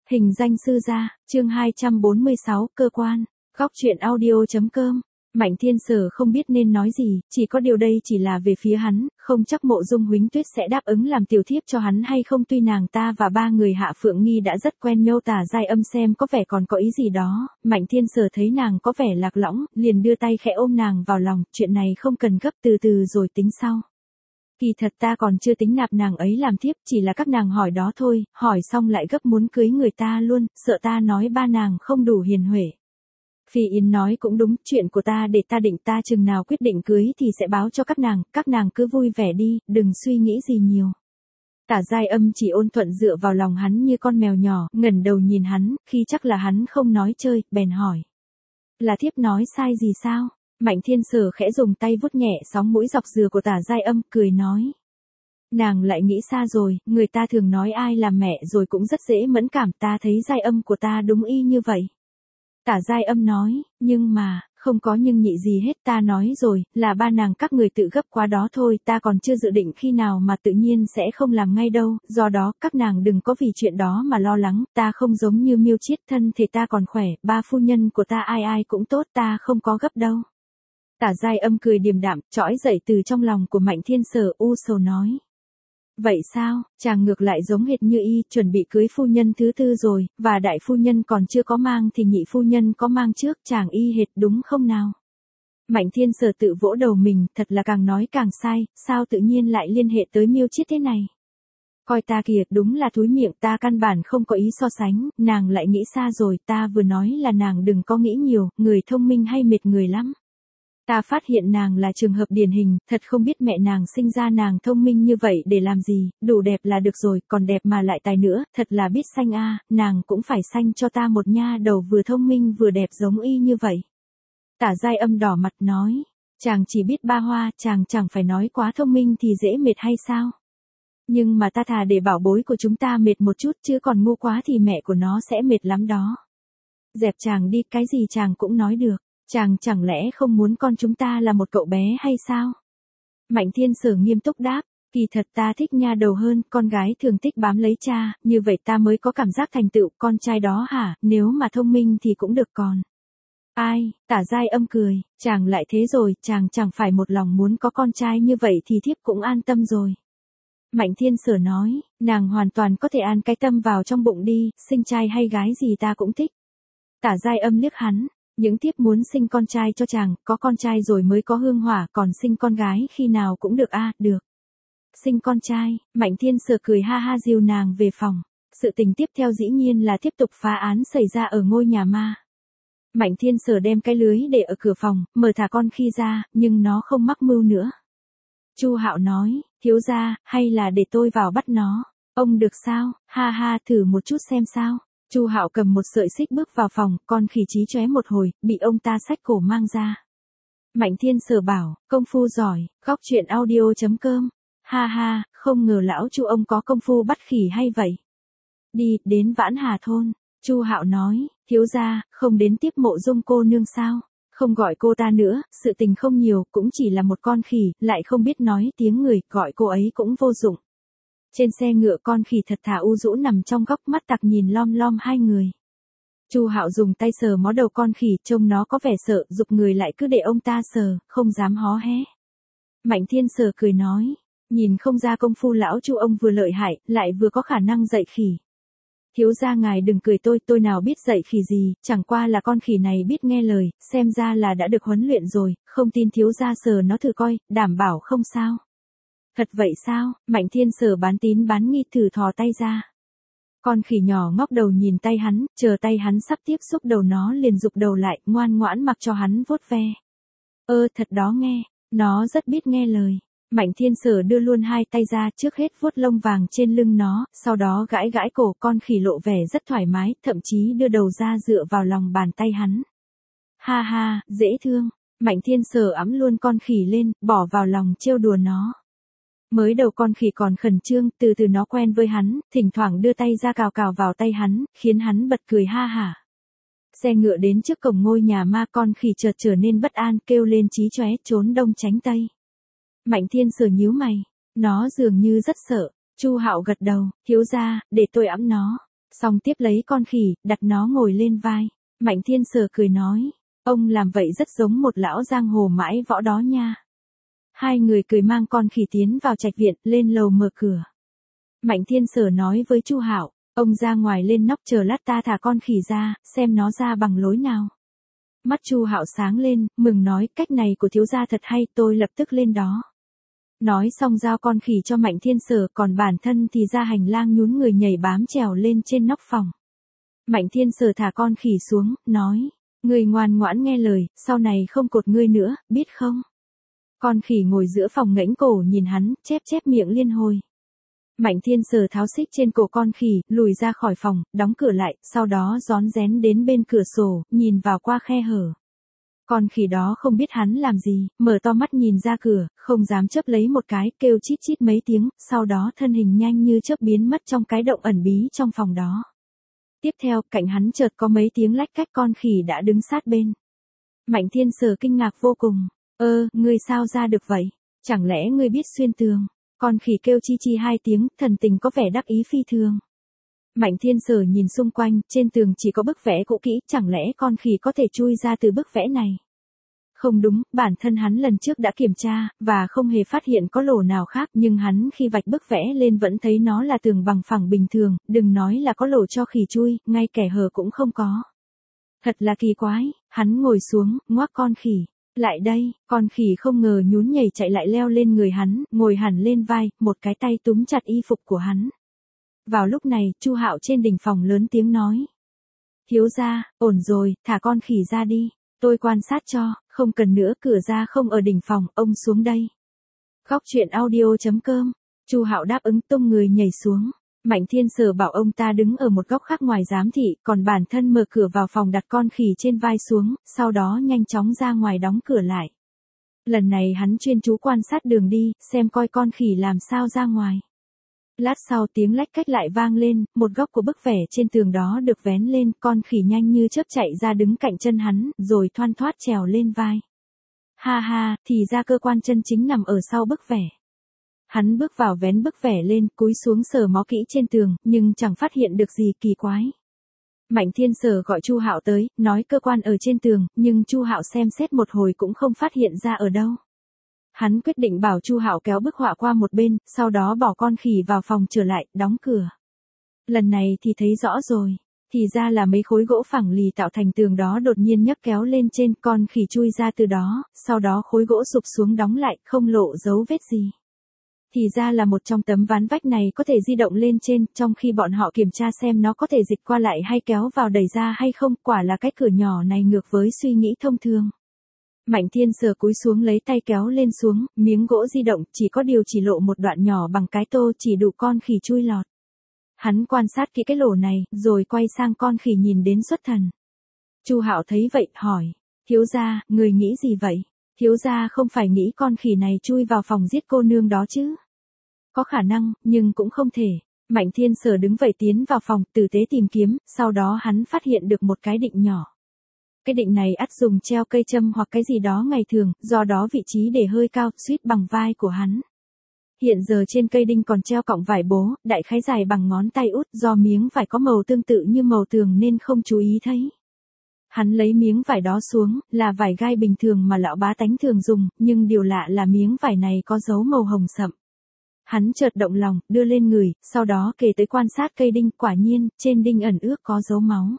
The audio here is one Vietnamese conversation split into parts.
Hình danh sư gia, chương 246, cơ quan, góc truyện audio.com. Mạnh Thiên Sở không biết nên nói gì, chỉ có điều đây chỉ là về phía hắn, không chắc Mộ Dung Huỳnh Tuyết sẽ đáp ứng làm tiểu thiếp cho hắn hay không, tuy nàng ta và ba người Hạ Phượng Nghi đã rất quen nhau. Tả Giai Âm xem có vẻ còn có ý gì đó, Mạnh Thiên Sở thấy nàng có vẻ lạc lõng, liền đưa tay khẽ ôm nàng vào lòng, chuyện này không cần gấp, từ từ rồi tính sau. Kỳ thật ta còn chưa tính nạp nàng ấy làm thiếp, chỉ là các nàng hỏi đó thôi, hỏi xong lại gấp muốn cưới người ta luôn, sợ ta nói ba nàng không đủ hiền huệ. Phi Yến nói cũng đúng, chuyện của ta để ta định, ta chừng nào quyết định cưới thì sẽ báo cho các nàng cứ vui vẻ đi, đừng suy nghĩ gì nhiều. Tả Giai Âm chỉ ôn thuận dựa vào lòng hắn như con mèo nhỏ, ngẩng đầu nhìn hắn, khi chắc là hắn không nói chơi, bèn hỏi. Là thiếp nói sai gì sao? Mạnh Thiên Sở khẽ dùng tay vuốt nhẹ sóng mũi dọc dừa của Tả Giai Âm, cười nói. Nàng lại nghĩ xa rồi, người ta thường nói ai làm mẹ rồi cũng rất dễ mẫn cảm, ta thấy Giai Âm của ta đúng y như vậy. Tả Giai Âm nói, nhưng mà, không có nhưng nhị gì hết, ta nói rồi, là ba nàng các người tự gấp quá đó thôi, ta còn chưa dự định khi nào mà tự nhiên sẽ không làm ngay đâu, do đó các nàng đừng có vì chuyện đó mà lo lắng, ta không giống như Miêu Chiết, thân thể ta còn khỏe, ba phu nhân của ta ai ai cũng tốt, ta không có gấp đâu. Tả Giai Âm cười điềm đạm, trỗi dậy từ trong lòng của Mạnh Thiên Sở, u sầu nói. Vậy sao, chàng ngược lại giống hệt như y, chuẩn bị cưới phu nhân thứ tư rồi, và đại phu nhân còn chưa có mang thì nhị phu nhân có mang trước, chàng y hệt đúng không nào? Mạnh Thiên Sở tự vỗ đầu mình, thật là càng nói càng sai, sao tự nhiên lại liên hệ tới Miêu Chiết thế này? Coi ta kìa, đúng là thúi miệng, ta căn bản không có ý so sánh, nàng lại nghĩ xa rồi, ta vừa nói là nàng đừng có nghĩ nhiều, người thông minh hay mệt người lắm. Ta phát hiện nàng là trường hợp điển hình, thật không biết mẹ nàng sinh ra nàng thông minh như vậy để làm gì, đủ đẹp là được rồi, còn đẹp mà lại tài nữa, thật là biết sanh a, nàng cũng phải sanh cho ta một nha đầu vừa thông minh vừa đẹp giống y như vậy. Tả Giai Âm đỏ mặt nói, chàng chỉ biết ba hoa, chàng chẳng phải nói quá thông minh thì dễ mệt hay sao? Nhưng mà ta thà để bảo bối của chúng ta mệt một chút, chứ còn ngu quá thì mẹ của nó sẽ mệt lắm đó. Dẹp chàng đi, cái gì chàng cũng nói được. Chàng chẳng lẽ không muốn con chúng ta là một cậu bé hay sao? Mạnh Thiên Sở nghiêm túc đáp, kỳ thật ta thích nha đầu hơn, con gái thường thích bám lấy cha, như vậy ta mới có cảm giác thành tựu, con trai đó hả, nếu mà thông minh thì cũng được còn. Ai, Tả Giai Âm cười, chàng lại thế rồi, chàng chẳng phải một lòng muốn có con trai như vậy thì thiếp cũng an tâm rồi. Mạnh Thiên Sở nói, nàng hoàn toàn có thể an cái tâm vào trong bụng đi, sinh trai hay gái gì ta cũng thích. Tả Giai Âm liếc hắn. Những thiếp muốn sinh con trai cho chàng, có con trai rồi mới có hương hỏa, còn sinh con gái khi nào cũng được a, được. Sinh con trai, Mạnh Thiên Sở cười ha ha dìu nàng về phòng. Sự tình tiếp theo dĩ nhiên là tiếp tục phá án xảy ra ở ngôi nhà ma. Mạnh Thiên Sở đem cái lưới để ở cửa phòng, mở thả con khi ra, nhưng nó không mắc mưu nữa. Chu Hạo nói, thiếu gia, hay là để tôi vào bắt nó. Ông được sao, ha ha, thử một chút xem sao. Chu Hạo cầm một sợi xích bước vào phòng, con khỉ chí chóe một hồi, bị ông ta xách cổ mang ra. Mạnh Thiên Sở bảo, công phu giỏi, góc truyện audio.com. Ha ha, không ngờ lão Chu ông có công phu bắt khỉ hay vậy. Đi, đến Vãn Hà thôn. Chu Hạo nói, thiếu gia, không đến tiếp Mộ Dung cô nương sao? Không gọi cô ta nữa, sự tình không nhiều, cũng chỉ là một con khỉ, lại không biết nói tiếng người, gọi cô ấy cũng vô dụng. Trên xe ngựa con khỉ thật thà u rũ nằm trong góc, mắt tặc nhìn lom lom hai người. Chu Hạo dùng tay sờ mó đầu con khỉ, trông nó có vẻ sợ, giục người lại cứ để ông ta sờ, không dám hó hé. Mạnh Thiên Sở cười nói, nhìn không ra công phu lão Chu ông vừa lợi hại, lại vừa có khả năng dạy khỉ. Thiếu gia ngài đừng cười tôi nào biết dạy khỉ gì, chẳng qua là con khỉ này biết nghe lời, xem ra là đã được huấn luyện rồi, không tin thiếu gia sờ nó thử coi, đảm bảo không sao. Thật vậy sao? Mạnh Thiên Sở bán tín bán nghi thử thò tay ra. Con khỉ nhỏ ngóc đầu nhìn tay hắn, chờ tay hắn sắp tiếp xúc đầu nó liền rụt đầu lại, ngoan ngoãn mặc cho hắn vuốt ve. Thật đó nghe, nó rất biết nghe lời. Mạnh Thiên Sở đưa luôn hai tay ra, trước hết vuốt lông vàng trên lưng nó, sau đó gãi gãi cổ, con khỉ lộ vẻ rất thoải mái, thậm chí đưa đầu ra dựa vào lòng bàn tay hắn. Ha ha, dễ thương. Mạnh Thiên Sở ẵm luôn con khỉ lên, bỏ vào lòng trêu đùa nó. Mới đầu con khỉ còn khẩn trương, từ từ nó quen với hắn, thỉnh thoảng đưa tay ra cào cào vào tay hắn, khiến hắn bật cười ha hả. Xe ngựa đến trước cổng ngôi nhà ma, con khỉ chợt trở nên bất an, kêu lên chí chóe, trốn đông tránh tây. Mạnh Thiên Sở nhíu mày, nó dường như rất sợ. Chu Hạo gật đầu, thiếu gia, để tôi ẵm nó. Xong tiếp lấy con khỉ, đặt nó ngồi lên vai. Mạnh Thiên Sở cười nói, ông làm vậy rất giống một lão giang hồ mãi võ đó nha. Hai người cười mang con khỉ tiến vào trạch viện, lên lầu mở cửa. Mạnh Thiên Sở nói với Chu Hạo, ông ra ngoài lên nóc chờ lát ta thả con khỉ ra, xem nó ra bằng lối nào. Mắt Chu Hạo sáng lên, mừng nói, cách này của thiếu gia thật hay, tôi lập tức lên đó. Nói xong giao con khỉ cho Mạnh Thiên Sở, còn bản thân thì ra hành lang nhún người nhảy bám trèo lên trên nóc phòng. Mạnh Thiên Sở thả con khỉ xuống, nói, ngươi ngoan ngoãn nghe lời, sau này không cột ngươi nữa, biết không? Con khỉ ngồi giữa phòng ngẩng cổ nhìn hắn, chép chép miệng liên hồi. Mạnh Thiên Sở tháo xích trên cổ con khỉ, lùi ra khỏi phòng, đóng cửa lại, sau đó rón rén đến bên cửa sổ, nhìn vào qua khe hở. Con khỉ đó không biết hắn làm gì, mở to mắt nhìn ra cửa, không dám chớp lấy một cái, kêu chít chít mấy tiếng, sau đó thân hình nhanh như chớp biến mất trong cái động ẩn bí trong phòng đó. Tiếp theo, cạnh hắn chợt có mấy tiếng lách cách, con khỉ đã đứng sát bên. Mạnh Thiên Sở kinh ngạc vô cùng, ngươi sao ra được vậy? Chẳng lẽ ngươi biết xuyên tường? Con khỉ kêu chi chi hai tiếng, thần tình có vẻ đắc ý phi thường. Mạnh Thiên Sở nhìn xung quanh, trên tường chỉ có bức vẽ cũ kỹ, chẳng lẽ con khỉ có thể chui ra từ bức vẽ này? Không đúng, bản thân hắn lần trước đã kiểm tra, và không hề phát hiện có lỗ nào khác, nhưng hắn khi vạch bức vẽ lên vẫn thấy nó là tường bằng phẳng bình thường, đừng nói là có lỗ cho khỉ chui, ngay kẻ hở cũng không có. Thật là kỳ quái, hắn ngồi xuống, ngoác con khỉ. Lại đây, con khỉ không ngờ nhún nhảy chạy lại leo lên người hắn, ngồi hẳn lên vai, một cái tay túm chặt y phục của hắn. Vào lúc này, Chu Hạo trên đỉnh phòng lớn tiếng nói. Thiếu gia, ổn rồi, thả con khỉ ra đi. Tôi quan sát cho, không cần nữa, cửa ra không ở đỉnh phòng, ông xuống đây. Góc truyện audio.com. Chu Hạo đáp ứng tung người nhảy xuống. Mạnh Thiên Sở bảo ông ta đứng ở một góc khác ngoài giám thị, còn bản thân mở cửa vào phòng đặt con khỉ trên vai xuống, sau đó nhanh chóng ra ngoài đóng cửa lại. Lần này hắn chuyên chú quan sát đường đi, xem coi con khỉ làm sao ra ngoài. Lát sau tiếng lách cách lại vang lên, một góc của bức vẽ trên tường đó được vén lên, con khỉ nhanh như chớp chạy ra đứng cạnh chân hắn, rồi thoăn thoắt trèo lên vai. Ha ha, thì ra cơ quan chân chính nằm ở sau bức vẽ. Hắn bước vào vén bức vẽ lên, cúi xuống sờ mó kỹ trên tường, nhưng chẳng phát hiện được gì kỳ quái. Mạnh Thiên Sở gọi Chu Hạo tới, nói cơ quan ở trên tường, nhưng Chu Hạo xem xét một hồi cũng không phát hiện ra ở đâu. Hắn quyết định bảo Chu Hạo kéo bức họa qua một bên, sau đó bỏ con khỉ vào phòng trở lại, đóng cửa. Lần này thì thấy rõ rồi, thì ra là mấy khối gỗ phẳng lì tạo thành tường đó đột nhiên nhấc kéo lên trên, con khỉ chui ra từ đó, sau đó khối gỗ sụp xuống đóng lại, không lộ dấu vết gì. Thì ra là một trong tấm ván vách này có thể di động lên trên, trong khi bọn họ kiểm tra xem nó có thể dịch qua lại hay kéo vào đẩy ra hay không, quả là cái cửa nhỏ này ngược với suy nghĩ thông thường. Mạnh Thiên Sở cúi xuống lấy tay kéo lên xuống, miếng gỗ di động, chỉ có điều chỉ lộ một đoạn nhỏ bằng cái tô chỉ đủ con khỉ chui lọt. Hắn quan sát kỹ cái lỗ này, rồi quay sang con khỉ nhìn đến xuất thần. Chu Hạo thấy vậy, hỏi, thiếu gia, người nghĩ gì vậy? Thiếu gia không phải nghĩ con khỉ này chui vào phòng giết cô nương đó chứ? Có khả năng, nhưng cũng không thể. Mạnh Thiên Sở đứng vậy tiến vào phòng, tử tế tìm kiếm, sau đó hắn phát hiện được một cái định nhỏ. Cái định này ắt dùng treo cây châm hoặc cái gì đó ngày thường, do đó vị trí để hơi cao, suýt bằng vai của hắn. Hiện giờ trên cây đinh còn treo cọng vải bố, đại khái dài bằng ngón tay út, do miếng vải có màu tương tự như màu tường nên không chú ý thấy. Hắn lấy miếng vải đó xuống, là vải gai bình thường mà lão bá tánh thường dùng, nhưng điều lạ là miếng vải này có dấu màu hồng sậm. Hắn chợt động lòng, đưa lên người, sau đó kề tới quan sát cây đinh, quả nhiên, trên đinh ẩn ước có dấu máu.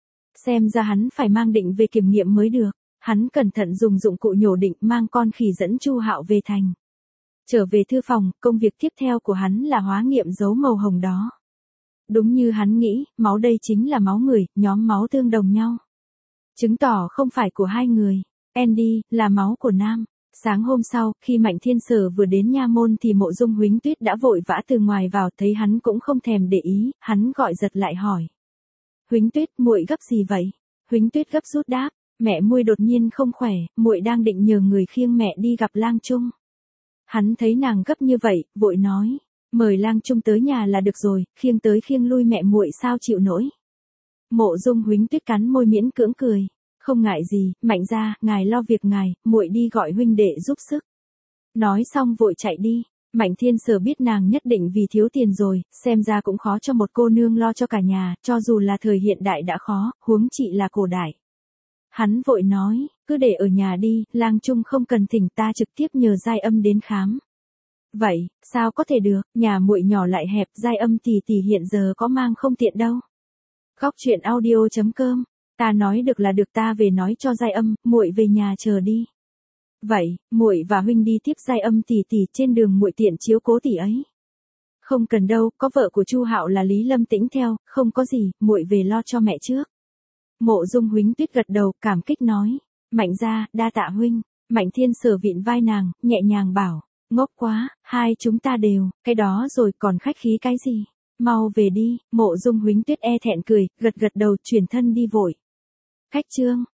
Xem ra hắn phải mang định về kiểm nghiệm mới được. Hắn cẩn thận dùng dụng cụ nhổ định, mang con khỉ dẫn Chu Hạo về thành. Trở về thư phòng, công việc tiếp theo của hắn là hóa nghiệm dấu màu hồng đó. Đúng như hắn nghĩ, máu đây chính là máu người, nhóm máu tương đồng nhau. Chứng tỏ không phải của hai người. Andy, là máu của nam. Sáng hôm sau, khi Mạnh Thiên Sở vừa đến nha môn thì Mộ Dung Huỳnh Tuyết đã vội vã từ ngoài vào, thấy hắn cũng không thèm để ý, hắn gọi giật lại hỏi. Huỳnh Tuyết, muội gấp gì vậy? Huỳnh Tuyết gấp rút đáp, mẹ muội đột nhiên không khỏe, muội đang định nhờ người khiêng mẹ đi gặp Lang Trung. Hắn thấy nàng gấp như vậy, vội nói, mời Lang Trung tới nhà là được rồi, khiêng tới khiêng lui mẹ muội sao chịu nổi. Mộ Dung Huỳnh Tuyết cắn môi miễn cưỡng cười, không ngại gì, Mạnh gia, ngài lo việc ngài, muội đi gọi huynh đệ giúp sức. Nói xong vội chạy đi. Mạnh Thiên Sở biết nàng nhất định vì thiếu tiền rồi, xem ra cũng khó cho một cô nương lo cho cả nhà, cho dù là thời hiện đại đã khó, huống chị là cổ đại. Hắn vội nói, cứ để ở nhà đi, lang trung không cần thỉnh, ta trực tiếp nhờ giai âm đến khám. Vậy, sao có thể được, nhà muội nhỏ lại hẹp, giai âm tỷ tỷ hiện giờ có mang không tiện đâu. Góc chuyện audio.com, ta nói được là được, ta về nói cho giai âm, muội về nhà chờ đi. Vậy, muội và huynh đi tiếp giai âm tỷ tỷ, trên đường muội tiện chiếu cố tỷ ấy. Không cần đâu, có vợ của Chu Hạo là Lý Lâm Tĩnh theo, không có gì, muội về lo cho mẹ trước. Mộ Dung Huỳnh Tuyết gật đầu, cảm kích nói, Mạnh gia, đa tạ huynh. Mạnh Thiên Sở vịn vai nàng, nhẹ nhàng bảo, ngốc quá, hai chúng ta đều, cái đó rồi còn khách khí cái gì, mau về đi. Mộ Dung Huỳnh Tuyết e thẹn cười, gật gật đầu, chuyển thân đi vội. Khách trương.